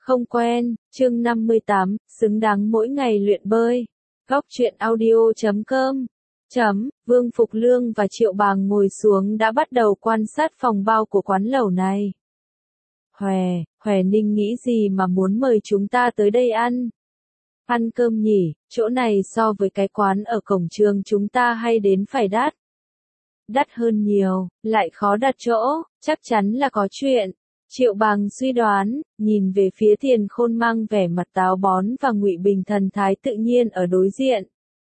Không quen, chương 58, xứng đáng mỗi ngày luyện bơi. Góc truyện audio.com. Vương Phục Lương và Triệu Bàng ngồi xuống đã bắt đầu quan sát phòng bao của quán lẩu này. Hòe Ninh nghĩ gì mà muốn mời chúng ta tới đây ăn? Ăn cơm nhỉ, chỗ này so với cái quán ở cổng trường chúng ta hay đến phải đắt. Đắt hơn nhiều, lại khó đặt chỗ, chắc chắn là có chuyện. Triệu Bàng suy đoán, nhìn về phía Tiền Khôn mang vẻ mặt táo bón và Ngụy Bình thần thái tự nhiên ở đối diện.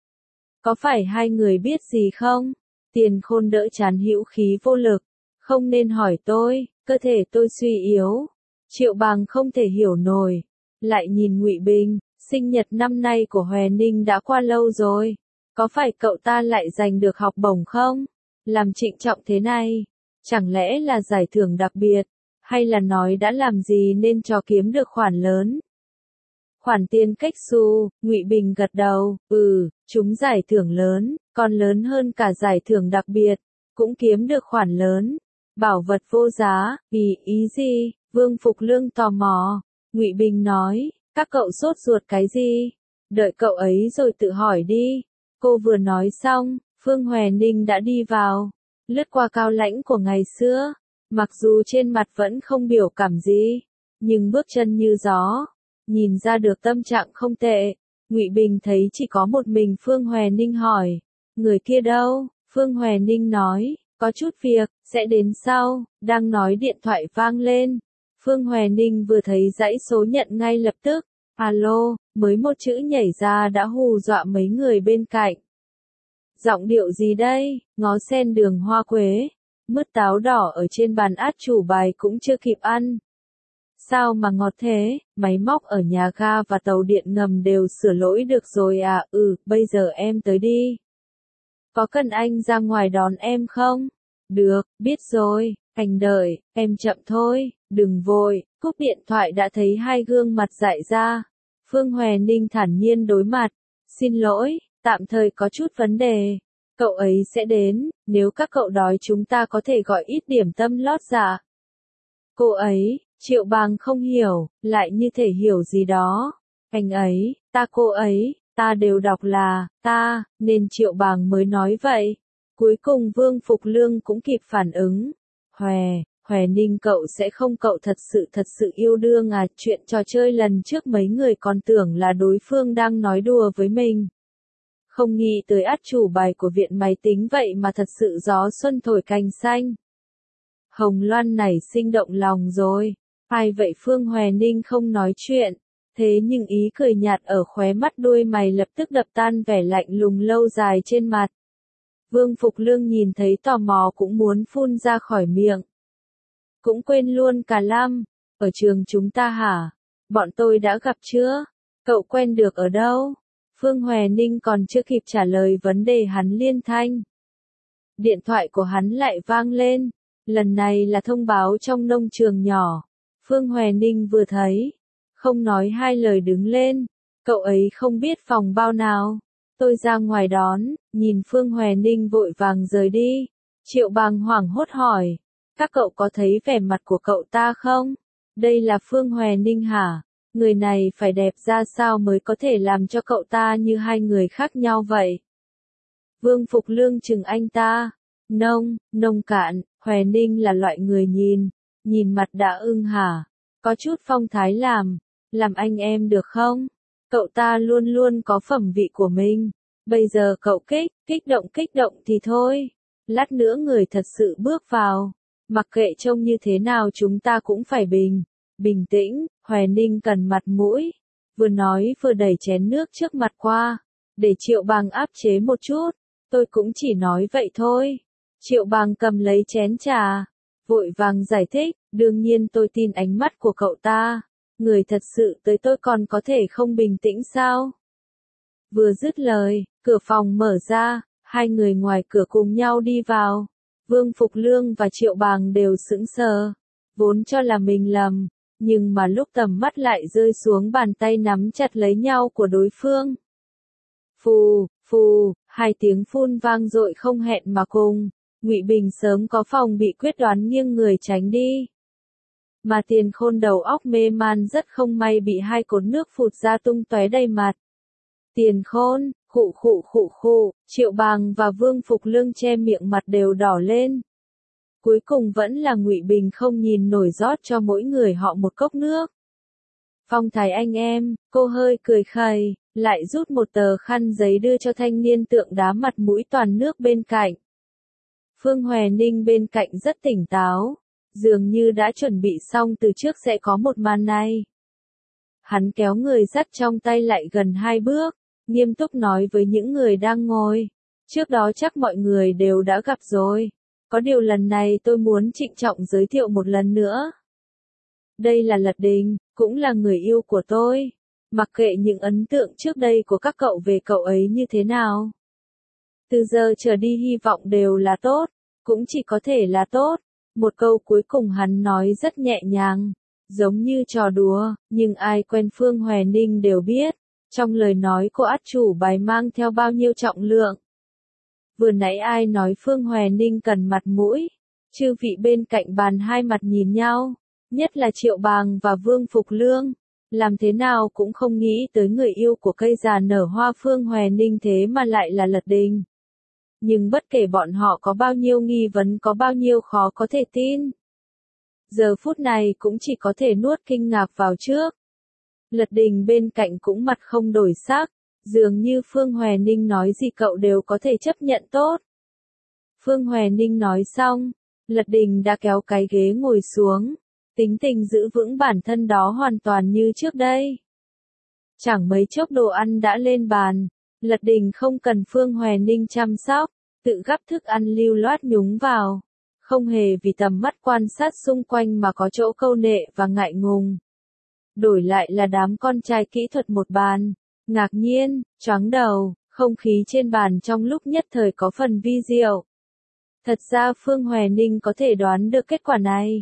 Có phải hai người biết gì không? Tiền Khôn đỡ chán hữu khí vô lực. Không nên hỏi tôi, cơ thể tôi suy yếu. Triệu Bàng không thể hiểu nổi. Lại nhìn Ngụy Bình, sinh nhật năm nay của Hòe Ninh đã qua lâu rồi. Có phải cậu ta lại giành được học bổng không? Làm trịnh trọng thế này, chẳng lẽ là giải thưởng đặc biệt? Hay là nói đã làm gì nên cho kiếm được khoản lớn? Khoản tiền cách xu, Ngụy Bình gật đầu, chúng giải thưởng lớn, còn lớn hơn cả giải thưởng đặc biệt, cũng kiếm được khoản lớn. Bảo vật vô giá, ý gì? Vương Phục Lương tò mò. Ngụy Bình nói, các cậu sốt ruột cái gì? Đợi cậu ấy rồi tự hỏi đi. Cô vừa nói xong, Phương Hòe Ninh đã đi vào, lướt qua cao lãnh của ngày xưa. Mặc dù trên mặt vẫn không biểu cảm gì, nhưng bước chân như gió, nhìn ra được tâm trạng không tệ. Ngụy Bình thấy chỉ có một mình Phương Hòe Ninh hỏi, người kia đâu? Phương Hòe Ninh nói, có chút việc, sẽ đến sau. Đang nói điện thoại vang lên. Phương Hòe Ninh vừa thấy dãy số nhận ngay lập tức. Alo, mới một chữ nhảy ra đã hù dọa mấy người bên cạnh. Giọng điệu gì đây? Ngó sen đường hoa quế. Mứt táo đỏ ở trên bàn át chủ bài cũng chưa kịp ăn. Sao mà ngọt thế? Máy móc ở nhà ga và tàu điện ngầm đều sửa lỗi được rồi à? Bây giờ em tới đi. Có cần anh ra ngoài đón em không? Được, biết rồi, anh đợi, em chậm thôi, đừng vội. Cúp điện thoại đã thấy hai gương mặt dại ra. Phương Hòe Ninh thản nhiên đối mặt. Xin lỗi, tạm thời có chút vấn đề. Cậu ấy sẽ đến, nếu các cậu đói chúng ta có thể gọi ít điểm tâm lót dạ. Cô ấy, Triệu Bàng không hiểu, lại như thể hiểu gì đó. Anh ấy, cô ấy, ta đều đọc là, ta, nên Triệu Bàng mới nói vậy. Cuối cùng Vương Phục Lương cũng kịp phản ứng. Hòe Ninh cậu sẽ không, cậu thật sự yêu đương à? Chuyện trò chơi lần trước mấy người còn tưởng là đối phương đang nói đùa với mình. Không nghĩ tới át chủ bài của viện máy tính vậy mà thật sự gió xuân thổi cành xanh. Hồng Loan nảy sinh động lòng rồi. Ai vậy? Phương Hòe Ninh không nói chuyện. Thế nhưng ý cười nhạt ở khóe mắt đuôi mày lập tức đập tan vẻ lạnh lùng lâu dài trên mặt. Vương Phục Lương nhìn thấy tò mò cũng muốn phun ra khỏi miệng. Cũng quên luôn cả Lam. Ở trường chúng ta hả? Bọn tôi đã gặp chưa? Cậu quen được ở đâu? Phương Hòe Ninh còn chưa kịp trả lời vấn đề hắn liên thanh. Điện thoại của hắn lại vang lên. Lần này là thông báo trong nông trường nhỏ. Phương Hòe Ninh vừa thấy, không nói hai lời đứng lên. Cậu ấy không biết phòng bao nào. Tôi ra ngoài đón. Nhìn Phương Hòe Ninh vội vàng rời đi. Triệu Bàng hoảng hốt hỏi, các cậu có thấy vẻ mặt của cậu ta không? Đây là Phương Hòe Ninh hả? Người này phải đẹp ra sao mới có thể làm cho cậu ta như hai người khác nhau vậy? Vương Phục Lương chừng anh ta. Nông cạn. Hòe Ninh là loại người nhìn mặt đã ưng hả? Có chút phong thái làm anh em được không? Cậu ta luôn luôn có phẩm vị của mình. Bây giờ cậu kích động thì thôi. Lát nữa người thật sự bước vào. Mặc kệ trông như thế nào chúng ta cũng phải bình tĩnh. Hòe Ninh cần mặt mũi. Vừa nói vừa đẩy chén nước trước mặt qua. Để Triệu Bàng áp chế một chút. Tôi cũng chỉ nói vậy thôi. Triệu Bàng cầm lấy chén trà. Vội vàng giải thích. Đương nhiên tôi tin ánh mắt của cậu ta. Người thật sự tới tôi còn có thể không bình tĩnh sao? Vừa dứt lời, cửa phòng mở ra. Hai người ngoài cửa cùng nhau đi vào. Vương Phục Lương và Triệu Bàng đều sững sờ. Vốn cho là mình lầm. Nhưng mà lúc tầm mắt lại rơi xuống bàn tay nắm chặt lấy nhau của đối phương. Phù, hai tiếng phun vang dội không hẹn mà cùng. Ngụy Bình sớm có phòng bị quyết đoán nghiêng người tránh đi. mà Tiền Khôn đầu óc mê man rất không may bị hai cột nước phụt ra tung tóe đầy mặt. Tiền Khôn, khụ khụ khụ khụ, Triệu Bàng và Vương Phục Lương che miệng mặt đều đỏ lên. Cuối cùng vẫn là Ngụy Bình không nhìn nổi rót cho mỗi người họ một cốc nước. Phong thái anh em, cô hơi cười khẩy, lại rút một tờ khăn giấy đưa cho thanh niên tượng đá mặt mũi toàn nước bên cạnh. Phương Hòe Ninh bên cạnh rất tỉnh táo, dường như đã chuẩn bị xong từ trước sẽ có một màn này. Hắn kéo người dắt trong tay lại gần 2 bước, nghiêm túc nói với những người đang ngồi. Trước đó chắc mọi người đều đã gặp rồi. Có điều lần này tôi muốn trịnh trọng giới thiệu một lần nữa. Đây là Lật Đình, cũng là người yêu của tôi. Mặc kệ những ấn tượng trước đây của các cậu về cậu ấy như thế nào. Từ giờ trở đi hy vọng đều là tốt, cũng chỉ có thể là tốt. Một câu cuối cùng hắn nói rất nhẹ nhàng, giống như trò đùa, nhưng ai quen Phương Hòe Ninh đều biết, trong lời nói của át chủ bài mang theo bao nhiêu trọng lượng. Vừa nãy ai nói Phương Hòe Ninh cần mặt mũi, chư vị bên cạnh bàn hai mặt nhìn nhau, nhất là Triệu Bàng và Vương Phục Lương, làm thế nào cũng không nghĩ tới người yêu của cây già nở hoa Phương Hòe Ninh thế mà lại là Lật Đình. Nhưng bất kể bọn họ có bao nhiêu nghi vấn, có bao nhiêu khó có thể tin, giờ phút này cũng chỉ có thể nuốt kinh ngạc vào trước. Lật Đình bên cạnh cũng mặt không đổi sắc, dường như Phương Hòe Ninh nói gì cậu đều có thể chấp nhận tốt. Phương Hòe Ninh nói xong, Lật Đình đã kéo cái ghế ngồi xuống, tính tình giữ vững bản thân đó hoàn toàn như trước đây. Chẳng mấy chốc đồ ăn đã lên bàn, Lật Đình không cần Phương Hòe Ninh chăm sóc, tự gắp thức ăn lưu loát nhúng vào, không hề vì tầm mắt quan sát xung quanh mà có chỗ câu nệ và ngại ngùng. Đổi lại là đám con trai kỹ thuật một bàn, ngạc nhiên, choáng đầu, không khí trên bàn trong lúc nhất thời có phần vi diệu. Thật ra Phương Hòe Ninh có thể đoán được kết quả này.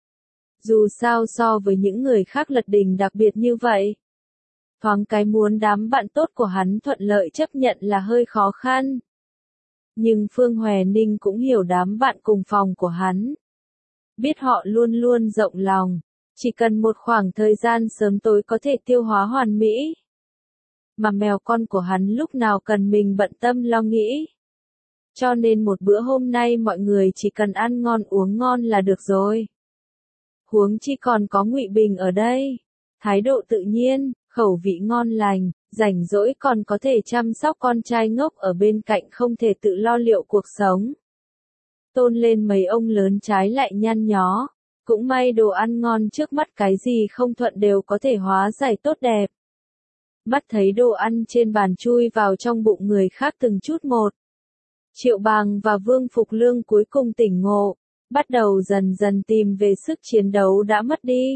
Dù sao so với những người khác Lật Đình đặc biệt như vậy. Thoáng cái muốn đám bạn tốt của hắn thuận lợi chấp nhận là hơi khó khăn. Nhưng Phương Hòe Ninh cũng hiểu đám bạn cùng phòng của hắn. Biết họ luôn luôn rộng lòng, chỉ cần một khoảng thời gian sớm tối có thể tiêu hóa hoàn mỹ. Mà mèo con của hắn lúc nào cần mình bận tâm lo nghĩ. Cho nên một bữa hôm nay mọi người chỉ cần ăn ngon uống ngon là được rồi. Huống chi còn có Ngụy Bình ở đây. Thái độ tự nhiên, khẩu vị ngon lành, rảnh rỗi còn có thể chăm sóc con trai ngốc ở bên cạnh không thể tự lo liệu cuộc sống. Tôn lên mấy ông lớn trái lại nhăn nhó. Cũng may đồ ăn ngon trước mắt cái gì không thuận đều có thể hóa giải tốt đẹp. Mắt thấy đồ ăn trên bàn chui vào trong bụng người khác từng chút một. Triệu Bàng và Vương Phục Lương cuối cùng tỉnh ngộ, bắt đầu dần dần tìm về sức chiến đấu đã mất đi.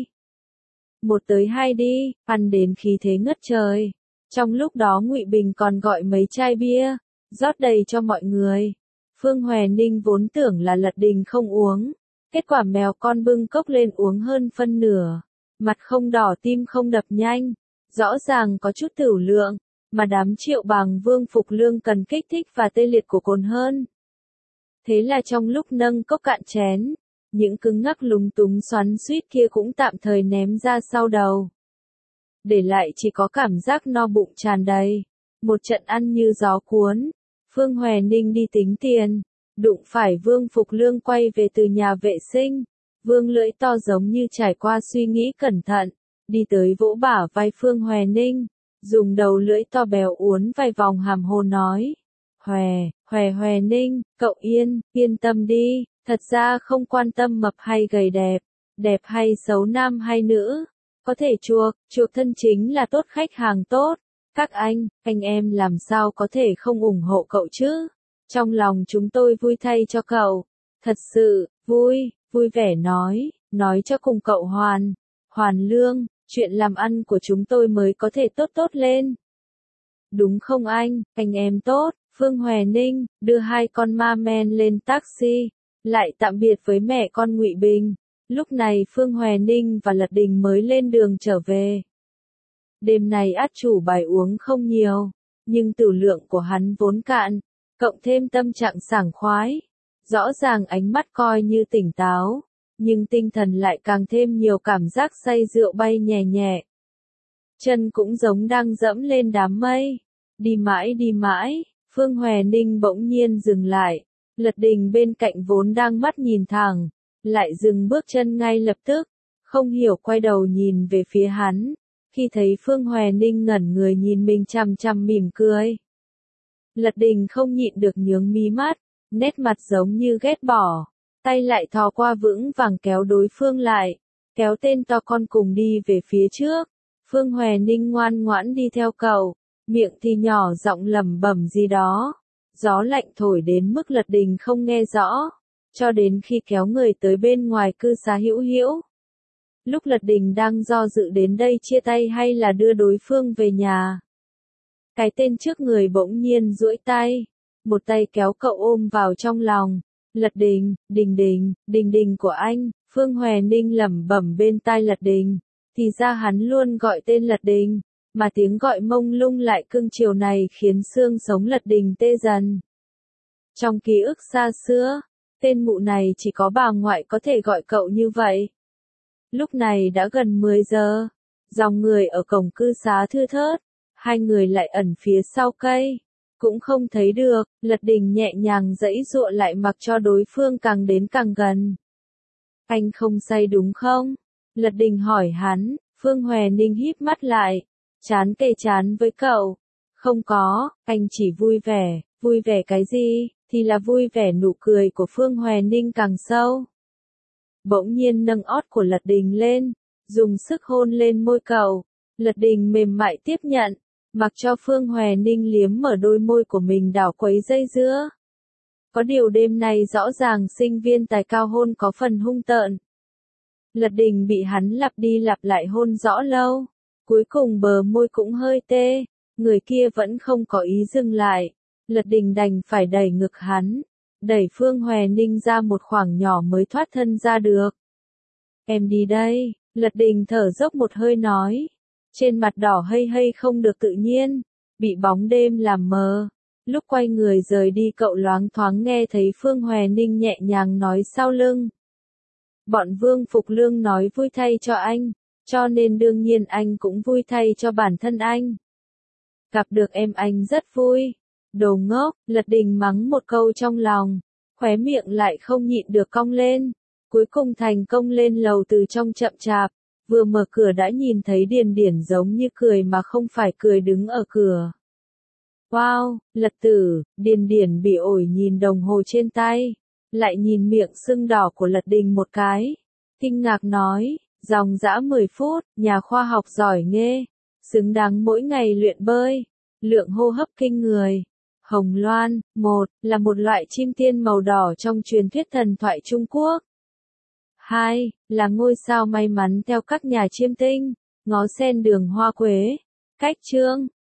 1 tới 2 đi, ăn đến khí thế ngất trời. Trong lúc đó Ngụy Bình còn gọi mấy chai bia, rót đầy cho mọi người. Phương Hòe Ninh vốn tưởng là Lật Đình không uống. Kết quả mèo con bưng cốc lên uống hơn phân nửa. Mặt không đỏ tim không đập nhanh. Rõ ràng có chút tửu lượng. Mà đám Triệu Bàng Vương Phục Lương cần kích thích và tê liệt của cồn hơn. Thế là trong lúc nâng cốc cạn chén, những cứng ngắc lúng túng xoắn xuýt kia cũng tạm thời ném ra sau đầu. Để lại chỉ có cảm giác no bụng tràn đầy. Một trận ăn như gió cuốn. Phương Hòe Ninh đi tính tiền. Đụng phải Vương Phục Lương quay về từ nhà vệ sinh. Vương lưỡi to giống như trải qua suy nghĩ cẩn thận. Đi tới vỗ bả vai Phương Hòe Ninh. Dùng đầu lưỡi to béo uốn vài vòng hàm hồ nói. Hòe Ninh, cậu yên tâm đi. Thật ra không quan tâm mập hay gầy đẹp hay xấu nam hay nữ. Có thể chuộc thân chính là tốt khách hàng tốt. Các anh em làm sao có thể không ủng hộ cậu chứ? Trong lòng chúng tôi vui thay cho cậu. Thật sự, vui vẻ nói cho cùng cậu Hoàn Lương, chuyện làm ăn của chúng tôi mới có thể tốt lên. Đúng không anh em tốt, Phương Hòe Ninh, đưa hai con ma men lên taxi, lại tạm biệt với mẹ con Ngụy Bình. Lúc này Phương Hòe Ninh và Lật Đình mới lên đường trở về. Đêm này át chủ bài uống không nhiều, nhưng tửu lượng của hắn vốn cạn, cộng thêm tâm trạng sảng khoái. Rõ ràng ánh mắt coi như tỉnh táo, nhưng tinh thần lại càng thêm nhiều cảm giác say rượu bay nhẹ nhẹ. Chân cũng giống đang dẫm lên đám mây. Đi mãi, Phương Hòe Ninh bỗng nhiên dừng lại. Lật Đình bên cạnh vốn đang mắt nhìn thẳng, lại dừng bước chân ngay lập tức, không hiểu quay đầu nhìn về phía hắn. Khi thấy Phương Hòe Ninh ngẩn người nhìn mình chằm chằm mỉm cười. Lật Đình không nhịn được nhướng mí mắt, nét mặt giống như ghét bỏ, tay lại thò qua vững vàng kéo đối phương lại, kéo tên to con cùng đi về phía trước. Phương Hòe Ninh ngoan ngoãn đi theo cậu, miệng thì nhỏ giọng lẩm bẩm gì đó. Gió lạnh thổi đến mức Lật Đình không nghe rõ, cho đến khi kéo người tới bên ngoài cư xá Hữu Hữu. Lúc Lật Đình đang do dự đến đây chia tay hay là đưa đối phương về nhà. Cái tên trước người bỗng nhiên duỗi tay, một tay kéo cậu ôm vào trong lòng. Lật Đình, Đình Đình của anh, Phương Hòe Ninh lẩm bẩm bên tai Lật Đình. Thì ra hắn luôn gọi tên Lật Đình, mà tiếng gọi mông lung lại cưng chiều này khiến xương sống Lật Đình tê dần. Trong ký ức xa xưa, tên mụ này chỉ có bà ngoại có thể gọi cậu như vậy. Lúc này đã gần 10 giờ, dòng người ở cổng cư xá thưa thớt, hai người lại ẩn phía sau cây, cũng không thấy được. Lật Đình nhẹ nhàng giãy giụa lại mặc cho đối phương càng đến càng gần. Anh không say đúng không? Lật Đình hỏi hắn. Phương Hòe Ninh híp mắt lại, chán kề chán với cậu. Không có, anh chỉ vui vẻ cái gì, thì là vui vẻ. Nụ cười của Phương Hòe Ninh càng sâu. Bỗng nhiên nâng ót của Lật Đình lên, dùng sức hôn lên môi cậu. Lật Đình mềm mại tiếp nhận, mặc cho Phương Hòe Ninh liếm mở đôi môi của mình đảo quấy dây dưa. Có điều đêm nay rõ ràng sinh viên tài cao hôn có phần hung tợn. Lật Đình bị hắn lặp đi lặp lại hôn rõ lâu, cuối cùng bờ môi cũng hơi tê, người kia vẫn không có ý dừng lại. Lật Đình đành phải đẩy ngực hắn, đẩy Phương Hòe Ninh ra một khoảng nhỏ mới thoát thân ra được. Em đi đây, Lật Đình thở dốc một hơi nói, trên mặt đỏ hây không được tự nhiên, bị bóng đêm làm mờ. Lúc quay người rời đi cậu loáng thoáng nghe thấy Phương Hòe Ninh nhẹ nhàng nói sau lưng. Bọn Vương Phục Lương nói vui thay cho anh, cho nên đương nhiên anh cũng vui thay cho bản thân anh. Gặp được em anh rất vui. Đồ ngốc, Lật Đình mắng một câu trong lòng, khóe miệng lại không nhịn được cong lên. Cuối cùng thành công lên lầu từ trong chậm chạp, vừa mở cửa đã nhìn thấy Điền Điển giống như cười mà không phải cười đứng ở cửa. Wow, Lật tử, Điền Điển bị ổi nhìn đồng hồ trên tay, lại nhìn miệng sưng đỏ của Lật Đình một cái. Kinh ngạc nói, dòng dã 10 phút, nhà khoa học giỏi nghê, xứng đáng mỗi ngày luyện bơi, lượng hô hấp kinh người. Hồng Loan, là một loại chim tiên màu đỏ trong truyền thuyết thần thoại Trung Quốc. 2. Là ngôi sao may mắn theo các nhà chiêm tinh, ngó sen đường hoa quế. Cách chương